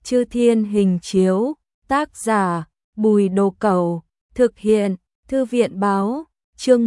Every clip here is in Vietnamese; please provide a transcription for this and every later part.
Chư Thiên Hình Chiếu, tác giả Bùi Đồ Cẩu, thực hiện Thư viện Báo, chương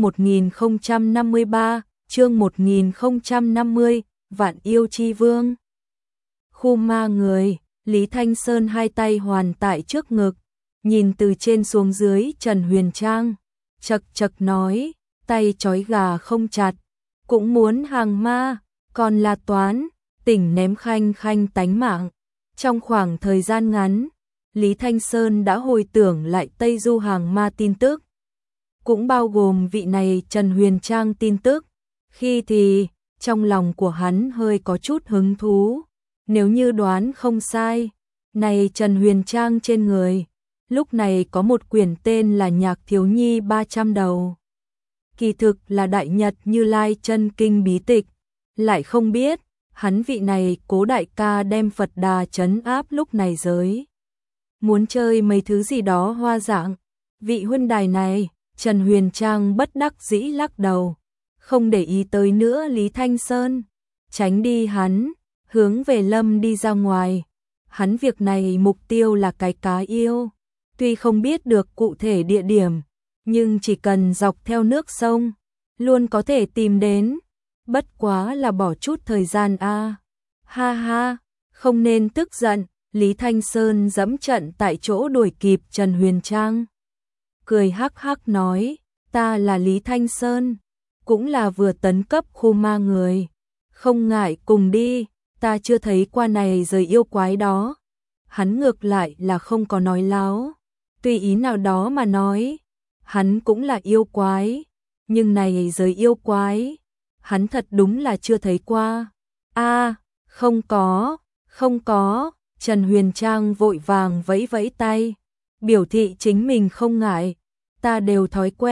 1053, chương 1050, Vạn Yêu Chi Vương. Khu ma người, Lý Thanh Sơn hai tay hoàn tại trước ngực, nhìn từ trên xuống dưới Trần Huyền Trang, chật chật nói, tay trói gà không chặt, cũng muốn hàng ma, còn là toán, tỉnh ném khanh khanh tánh mạng. Trong khoảng thời gian ngắn, Lý Thanh Sơn đã hồi tưởng lại Tây Du hàng ma tin tức, cũng bao gồm vị này Trần Huyền Trang tin tức. Khi thì, trong lòng của hắn hơi có chút hứng thú, nếu như đoán không sai, này Trần Huyền Trang trên người, lúc này có một quyển tên là Nhạc Thiếu Nhi 300 đầu. Kỳ thực là Đại Nhật Như Lai chân kinh bí tịch, lại không biết, hắn vị này Cố đại ca đem Phật Đà trấn áp lúc này giới. Muốn chơi mấy thứ gì đó hoa dạng, vị huynh đài này, Trần Huyền Trang bất đắc dĩ lắc đầu, không để ý tới nữa Lý Thanh Sơn, tránh đi hắn, hướng về Lâm đi ra ngoài. Hắn việc này mục tiêu là cái cá yêu, tuy không biết được cụ thể địa điểm, nhưng chỉ cần dọc theo nước sông, luôn có thể tìm đến, bất quá là bỏ chút thời gian a. Ha ha, không nên tức giận, Lý Thanh Sơn dẫm trận tại chỗ đuổi kịp Trần Huyền Trang. Cười hắc hắc nói, ta là Lý Thanh Sơn, cũng là vừa tấn cấp khu ma người, không ngại cùng đi, ta chưa thấy qua này rời yêu quái đó. Hắn ngược lại là không có nói láo, tùy ý nào đó mà nói, hắn cũng là yêu quái, nhưng này giới yêu quái, hắn thật đúng là chưa thấy qua. A, không có, Trần Huyền Trang vội vàng vẫy vẫy tay, biểu thị chính mình không ngại, ta đều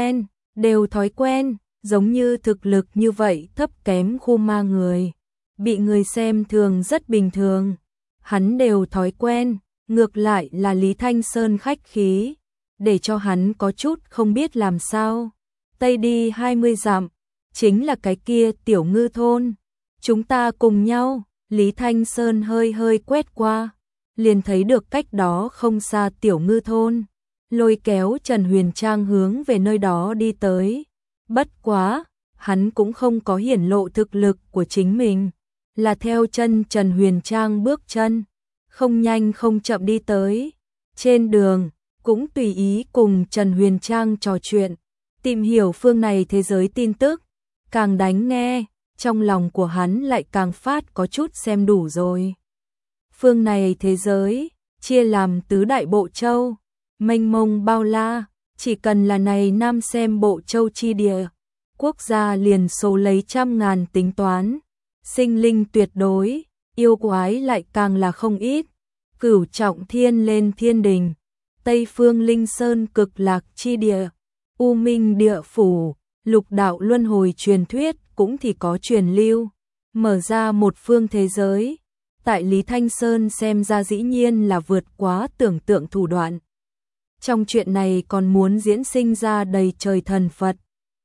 thói quen, giống như thực lực như vậy thấp kém khu ma người, bị người xem thường rất bình thường, hắn đều thói quen, ngược lại là Lý Thanh Sơn khách khí, để cho hắn có chút không biết làm sao. Tây đi 20 dặm, chính là cái kia Tiểu Ngư thôn, chúng ta cùng nhau. Lý Thanh Sơn hơi hơi quét qua, liền thấy được cách đó không xa Tiểu Ngư thôn, lôi kéo Trần Huyền Trang hướng về nơi đó đi tới. Bất quá, hắn cũng không có hiển lộ thực lực của chính mình, là theo chân Trần Huyền Trang bước chân, không nhanh không chậm đi tới. Trên đường, cũng tùy ý cùng Trần Huyền Trang trò chuyện, tìm hiểu phương này thế giới tin tức, càng đánh nghe, trong lòng của hắn lại càng phát có chút xem đủ rồi. Phương này thế giới, chia làm tứ đại bộ châu, mênh mông bao la, chỉ cần là này Nam xem bộ châu chi địa, quốc gia liền số lấy trăm ngàn tính toán, sinh linh tuyệt đối, yêu quái lại càng là không ít. Cửu Trọng Thiên lên thiên đình, Tây phương Linh Sơn cực lạc chi địa, U Minh địa phủ, lục đạo luân hồi truyền thuyết cũng thì có truyền lưu, mở ra một phương thế giới. Tại Lý Thanh Sơn xem ra dĩ nhiên là vượt quá tưởng tượng thủ đoạn. Trong chuyện này còn muốn diễn sinh ra đầy trời thần Phật.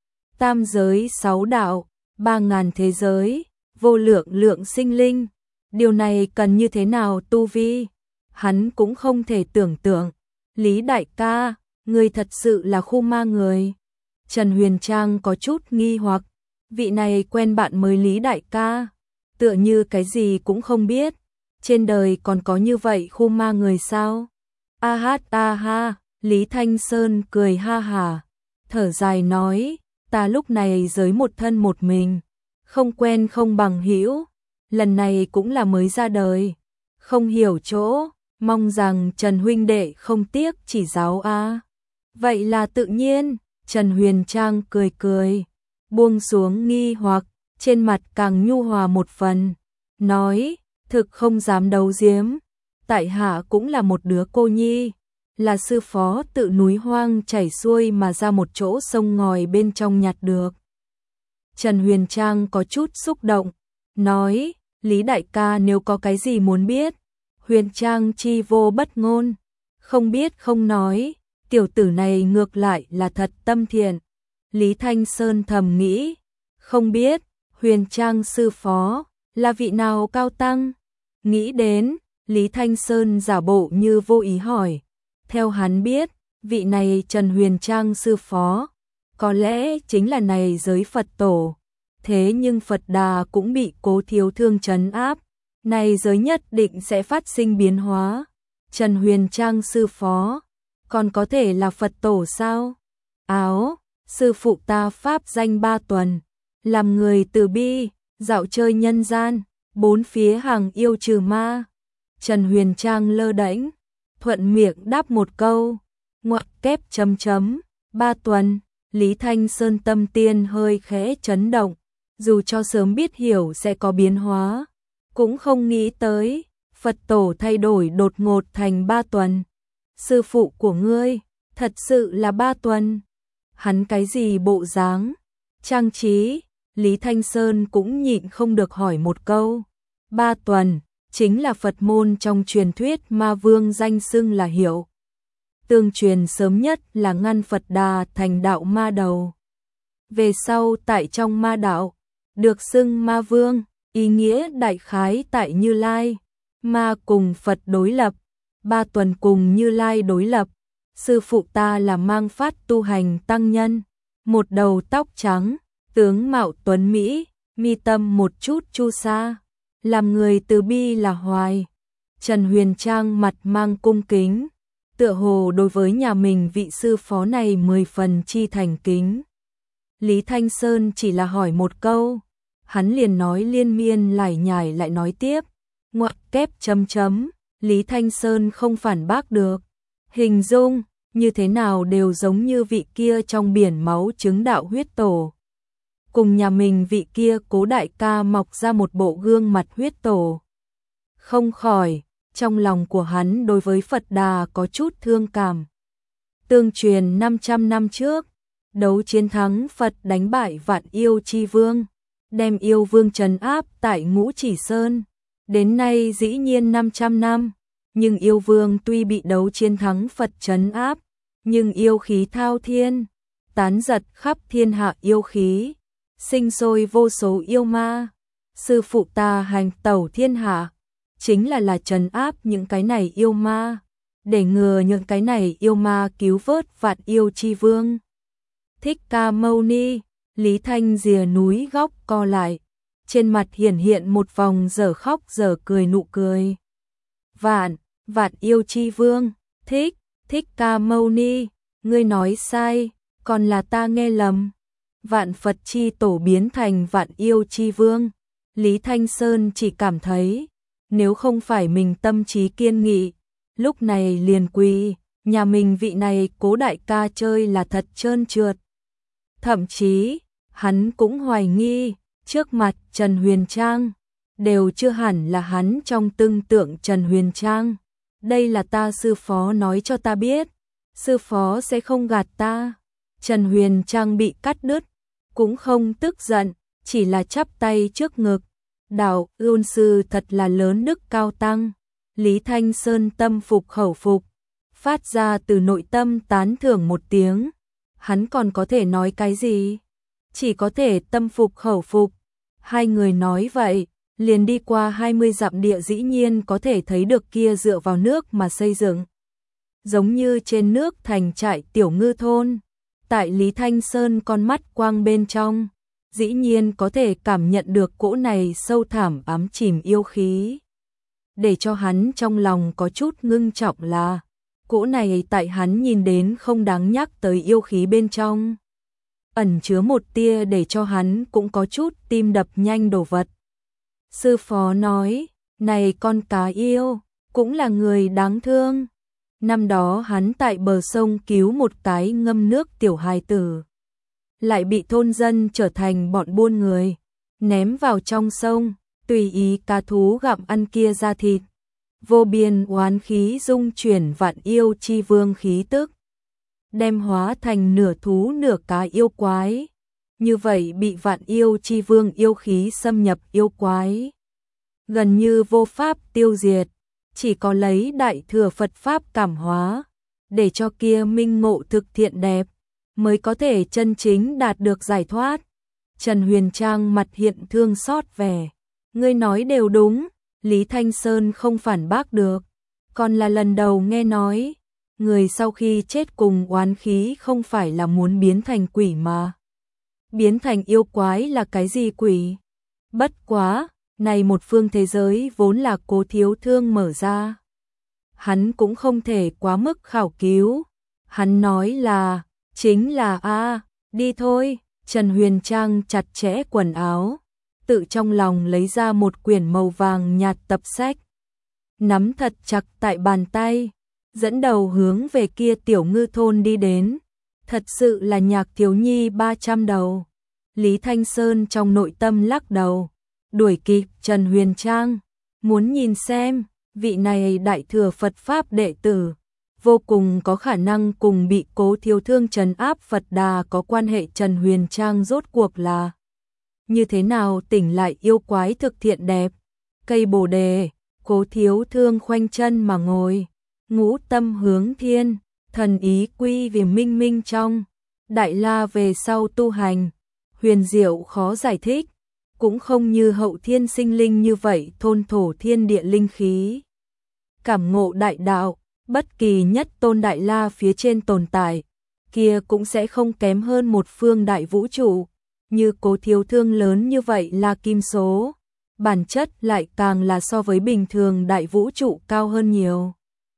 Tam giới 6 đạo, 3.000 thế giới, vô lượng lượng sinh linh. Điều này cần như thế nào tu vi? Hắn cũng không thể tưởng tượng. Lý đại ca, người thật sự là khu ma người. Trần Huyền Trang có chút nghi hoặc, vị này quen bạn mới Lý đại ca, tựa như cái gì cũng không biết, trên đời còn có như vậy khu ma người sao? A ha, Lý Thanh Sơn cười ha hả, thở dài nói, ta lúc này giới một thân một mình, không quen không bằng hữu, lần này cũng là mới ra đời, không hiểu chỗ, mong rằng Trần huynh đệ không tiếc chỉ giáo a. Vậy là tự nhiên, Trần Huyền Trang cười cười, buông xuống nghi hoặc, trên mặt càng nhu hòa một phần, nói, thực không dám đấu giếm, tại hạ cũng là một đứa cô nhi, là sư phó tự núi hoang chảy xuôi mà ra một chỗ sông ngòi bên trong nhặt được. Trần Huyền Trang có chút xúc động, nói, Lý đại ca nếu có cái gì muốn biết, Huyền Trang chi vô bất ngôn, không biết không nói, tiểu tử này ngược lại là thật tâm thiện. Lý Thanh Sơn thầm nghĩ, không biết, Huyền Trang sư phó, là vị nào cao tăng? Nghĩ đến, Lý Thanh Sơn giả bộ như vô ý hỏi. Theo hắn biết, vị này Trần Huyền Trang sư phó, có lẽ chính là này giới Phật tổ. Thế nhưng Phật Đà cũng bị Cố Thiếu Thương trấn áp, này giới nhất định sẽ phát sinh biến hóa. Trần Huyền Trang sư phó, còn có thể là Phật tổ sao? Áo, sư phụ ta pháp danh 3 tuần, làm người từ bi, dạo chơi nhân gian, bốn phía hàng yêu trừ ma. Trần Huyền Trang lơ đễnh, thuận miệng đáp một câu, ngoặc kép chấm chấm, 3 tuần. Lý Thanh Sơn tâm tiên hơi khẽ chấn động, dù cho sớm biết hiểu sẽ có biến hóa, cũng không nghĩ tới, Phật tổ thay đổi đột ngột thành 3 tuần. Sư phụ của ngươi, thật sự là 3 tuần. Hắn cái gì bộ dáng, trang trí, Lý Thanh Sơn cũng nhịn không được hỏi một câu. 3 tuần, chính là Phật môn trong truyền thuyết ma vương danh xưng là Hiệu. Tương truyền sớm nhất là ngăn Phật Đà thành đạo ma đầu. Về sau tại trong ma đạo, được xưng ma vương, ý nghĩa đại khái tại Như Lai. Ma cùng Phật đối lập, 3 tuần cùng Như Lai đối lập. Sư phụ ta là mang phát tu hành tăng nhân, một đầu tóc trắng, tướng mạo tuấn Mỹ, mi tâm một chút chu sa, làm người từ bi là hoài. Trần Huyền Trang mặt mang cung kính, tựa hồ đối với nhà mình vị sư phó này 10 phần chi thành kính. Lý Thanh Sơn chỉ là hỏi một câu, hắn liền nói liên miên lải nhải lại nói tiếp, ngoặc kép chấm chấm, Lý Thanh Sơn không phản bác được. Hình dung, như thế nào đều giống như vị kia trong biển máu chứng đạo huyết tổ. Cùng nhà mình vị kia Cố đại ca mọc ra một bộ gương mặt huyết tổ. Không khỏi, trong lòng của hắn đối với Phật Đà có chút thương cảm. Tương truyền 500 năm trước, đấu chiến thắng Phật đánh bại Vạn Yêu Chi Vương, đem yêu vương trấn áp tại Ngũ Chỉ Sơn. Đến nay dĩ nhiên 500 năm, nhưng yêu vương tuy bị đấu chiến thắng Phật trấn áp, nhưng yêu khí thao thiên, tán giật khắp thiên hạ yêu khí, sinh sôi vô số yêu ma. Sư phụ ta hành tẩu thiên hạ, chính là trấn áp những cái này yêu ma, để ngừa những cái này yêu ma cứu vớt Vạn Yêu Chi Vương. Thích Ca Mâu Ni, Lý Thanh rìa núi góc co lại, trên mặt hiện một vòng dở khóc dở cười nụ cười. Vạn Yêu Chi Vương, Thích Ca Mâu Ni, ngươi nói sai, còn là ta nghe lầm. Vạn Phật Chi Tổ biến thành Vạn Yêu Chi Vương. Lý Thanh Sơn chỉ cảm thấy, nếu không phải mình tâm trí kiên nghị, lúc này liền quỳ, nhà mình vị này Cố đại ca chơi là thật trơn trượt. Thậm chí, hắn cũng hoài nghi, trước mặt Trần Huyền Trang, đều chưa hẳn là hắn trong tương tượng Trần Huyền Trang. Đây là ta sư phó nói cho ta biết, sư phó sẽ không gạt ta. Trần Huyền Trang bị cắt đứt, cũng không tức giận, chỉ là chắp tay trước ngực. Đạo ôn sư thật là lớn đức cao tăng. Lý Thanh Sơn tâm phục khẩu phục, phát ra từ nội tâm tán thưởng một tiếng. Hắn còn có thể nói cái gì? Chỉ có thể tâm phục khẩu phục. Hai người nói vậy, liền đi qua 20 dặm địa dĩ nhiên có thể thấy được kia dựa vào nước mà xây dựng. Giống như trên nước thành trại tiểu ngư thôn. Tại Lý Thanh Sơn con mắt quang bên trong, dĩ nhiên có thể cảm nhận được cỗ này sâu thẳm ám chìm yêu khí. Để cho hắn trong lòng có chút ngưng trọng là, cỗ này tại hắn nhìn đến không đáng nhắc tới yêu khí bên trong. Ẩn chứa một tia để cho hắn cũng có chút tim đập nhanh đồ vật. Sư phó nói, này con cá yêu, cũng là người đáng thương. Năm đó hắn tại bờ sông cứu một cái ngâm nước tiểu hài tử, lại bị thôn dân trở thành bọn buôn người, ném vào trong sông, tùy ý cá thú gặm ăn kia ra thịt. Vô biên oán khí dung chuyển Vạn Yêu Chi Vương khí tức, đem hóa thành nửa thú nửa cá yêu quái. Như vậy bị Vạn Yêu Chi Vương yêu khí xâm nhập yêu quái, gần như vô pháp tiêu diệt, chỉ có lấy đại thừa Phật Pháp cảm hóa, để cho kia minh ngộ thực thiện đẹp, mới có thể chân chính đạt được giải thoát. Trần Huyền Trang mặt hiện thương xót vẻ, ngươi nói đều đúng, Lý Thanh Sơn không phản bác được, còn là lần đầu nghe nói, người sau khi chết cùng oán khí không phải là muốn biến thành quỷ mà. Biến thành yêu quái là cái gì quỷ? Bất quá, này một phương thế giới vốn là Cố Thiếu Thương mở ra. Hắn cũng không thể quá mức khảo cứu. Hắn nói là, chính là đi thôi. Trần Huyền Trang chặt chẽ quần áo, tự trong lòng lấy ra một quyển màu vàng nhạt tập sách. Nắm thật chặt tại bàn tay, dẫn đầu hướng về kia Tiểu Ngư thôn đi đến. Thật sự là nhạc thiếu nhi 300 đầu. Lý Thanh Sơn trong nội tâm lắc đầu, đuổi kịp Trần Huyền Trang, muốn nhìn xem, vị này đại thừa Phật Pháp đệ tử, vô cùng có khả năng cùng bị Cố Thiếu Thương trấn áp Phật Đà có quan hệ. Trần Huyền Trang rốt cuộc là như thế nào tỉnh lại yêu quái thực thiện đẹp. Cây bồ đề, Cố Thiếu Thương khoanh chân mà ngồi, ngũ tâm hướng thiên, thần ý quy về minh minh trong, đại la về sau tu hành, huyền diệu khó giải thích, cũng không như hậu thiên sinh linh như vậy thôn thổ thiên địa linh khí. Cảm ngộ đại đạo, bất kỳ nhất tôn đại la phía trên tồn tại, kia cũng sẽ không kém hơn một phương đại vũ trụ, như Cố Thiếu Thương lớn như vậy là kim số, bản chất lại càng là so với bình thường đại vũ trụ cao hơn nhiều.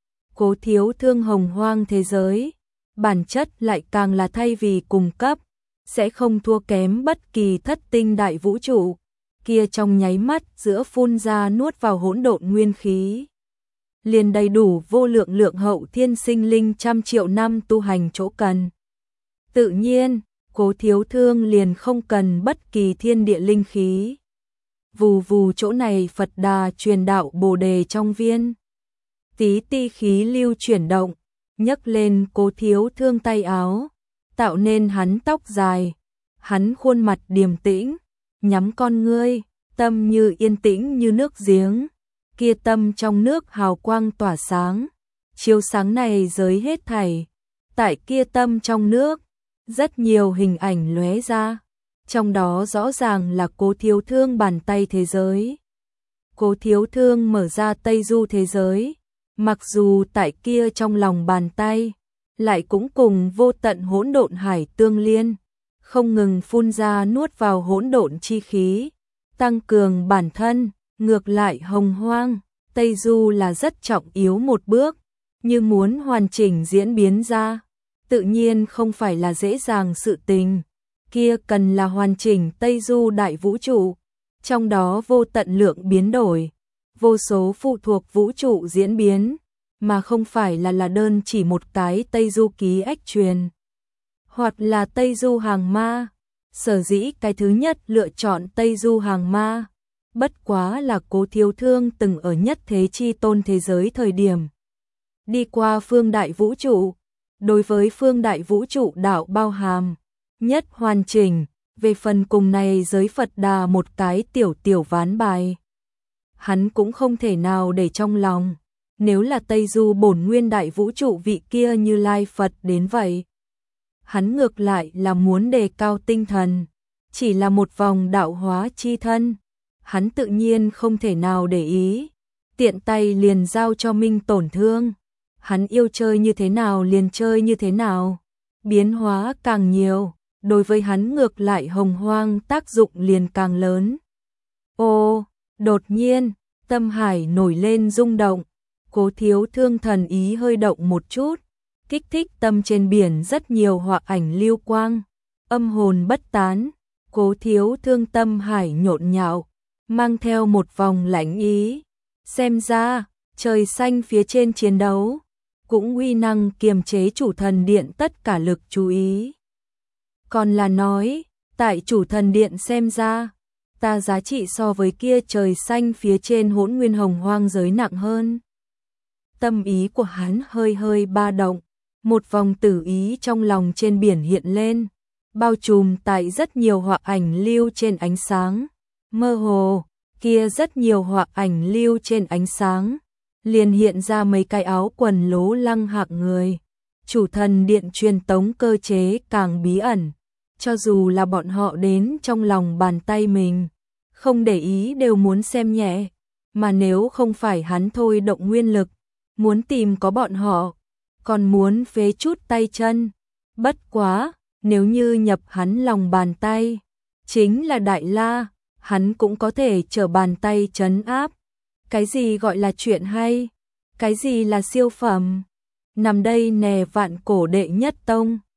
Cố Thiếu Thương hồng hoang thế giới, bản chất lại càng là thay vì cùng cấp, sẽ không thua kém bất kỳ thất tinh đại vũ trụ, kia trong nháy mắt giữa phun ra nuốt vào hỗn độn nguyên khí. Liền đầy đủ vô lượng lượng hậu thiên sinh linh trăm triệu năm tu hành chỗ cần. Tự nhiên, Cố Thiếu Thương liền không cần bất kỳ thiên địa linh khí. Vù vù chỗ này Phật Đà truyền đạo bồ đề trong viên. Tí ti khí lưu chuyển động, nhấc lên Cố Thiếu Thương tay áo, tạo nên hắn tóc dài. Hắn khuôn mặt điềm tĩnh, nhắm con ngươi, tâm như yên tĩnh như nước giếng. Kia tâm trong nước hào quang tỏa sáng, chiếu sáng này giới hết thảy. Tại kia tâm trong nước, rất nhiều hình ảnh lóe ra, trong đó rõ ràng là Cố Thiếu Thương bàn tay thế giới. Cố Thiếu Thương mở ra Tây Du thế giới, mặc dù tại kia trong lòng bàn tay, lại cũng cùng vô tận hỗn độn hải tương liên, không ngừng phun ra nuốt vào hỗn độn chi khí, tăng cường bản thân. Ngược lại hồng hoang, Tây Du là rất trọng yếu một bước, như muốn hoàn chỉnh diễn biến ra, tự nhiên không phải là dễ dàng sự tình, kia cần là hoàn chỉnh Tây Du đại vũ trụ, trong đó vô tận lượng biến đổi, vô số phụ thuộc vũ trụ diễn biến, mà không phải là đơn chỉ một cái Tây Du ký ách truyền, hoặc là Tây Du hàng ma. Sở dĩ cái thứ nhất lựa chọn Tây Du hàng ma, bất quá là Cố Thiếu Thương từng ở nhất thế chi tôn thế giới thời điểm đi qua phương đại vũ trụ, đối với phương đại vũ trụ đạo bao hàm nhất hoàn chỉnh, về phần cùng này giới Phật Đà một cái tiểu tiểu ván bài, hắn cũng không thể nào để trong lòng. Nếu là Tây Du bổn nguyên đại vũ trụ vị kia Như Lai Phật đến vậy, hắn ngược lại là muốn đề cao tinh thần, chỉ là một vòng đạo hóa chi thân, hắn tự nhiên không thể nào để ý, tiện tay liền giao cho Minh Tổn Thương. Hắn yêu chơi như thế nào liền chơi như thế nào, biến hóa càng nhiều, đối với hắn ngược lại hồng hoang tác dụng liền càng lớn. Ô, đột nhiên, tâm hải nổi lên rung động, Cố Thiếu Thương thần ý hơi động một chút, kích thích tâm trên biển rất nhiều họa ảnh lưu quang, âm hồn bất tán. Cố Thiếu Thương tâm hải nhộn nhạo, mang theo một vòng lãnh ý, xem ra trời xanh phía trên chiến đấu cũng uy năng kiềm chế Chủ Thần Điện tất cả lực chú ý. Còn là nói, tại Chủ Thần Điện xem ra, ta giá trị so với kia trời xanh phía trên hỗn nguyên hồng hoang giới nặng hơn. Tâm ý của hắn hơi hơi ba động, một vòng tử ý trong lòng trên biển hiện lên, bao trùm tại rất nhiều họa ảnh lưu trên ánh sáng. Mơ hồ, kia rất nhiều họa ảnh lưu trên ánh sáng, liền hiện ra mấy cái áo quần lố lăng hạng người. Chủ Thần Điện truyền tống cơ chế càng bí ẩn, cho dù là bọn họ đến trong lòng bàn tay mình, không để ý đều muốn xem nhẹ. mà nếu không phải hắn thôi động nguyên lực, muốn tìm có bọn họ, còn muốn phế chút tay chân. Bất quá, nếu như nhập hắn lòng bàn tay, chính là Đại La, hắn cũng có thể trở bàn tay trấn áp. Cái gì gọi là chuyện hay? Cái gì là siêu phẩm? Nằm đây nè vạn cổ đệ nhất tông.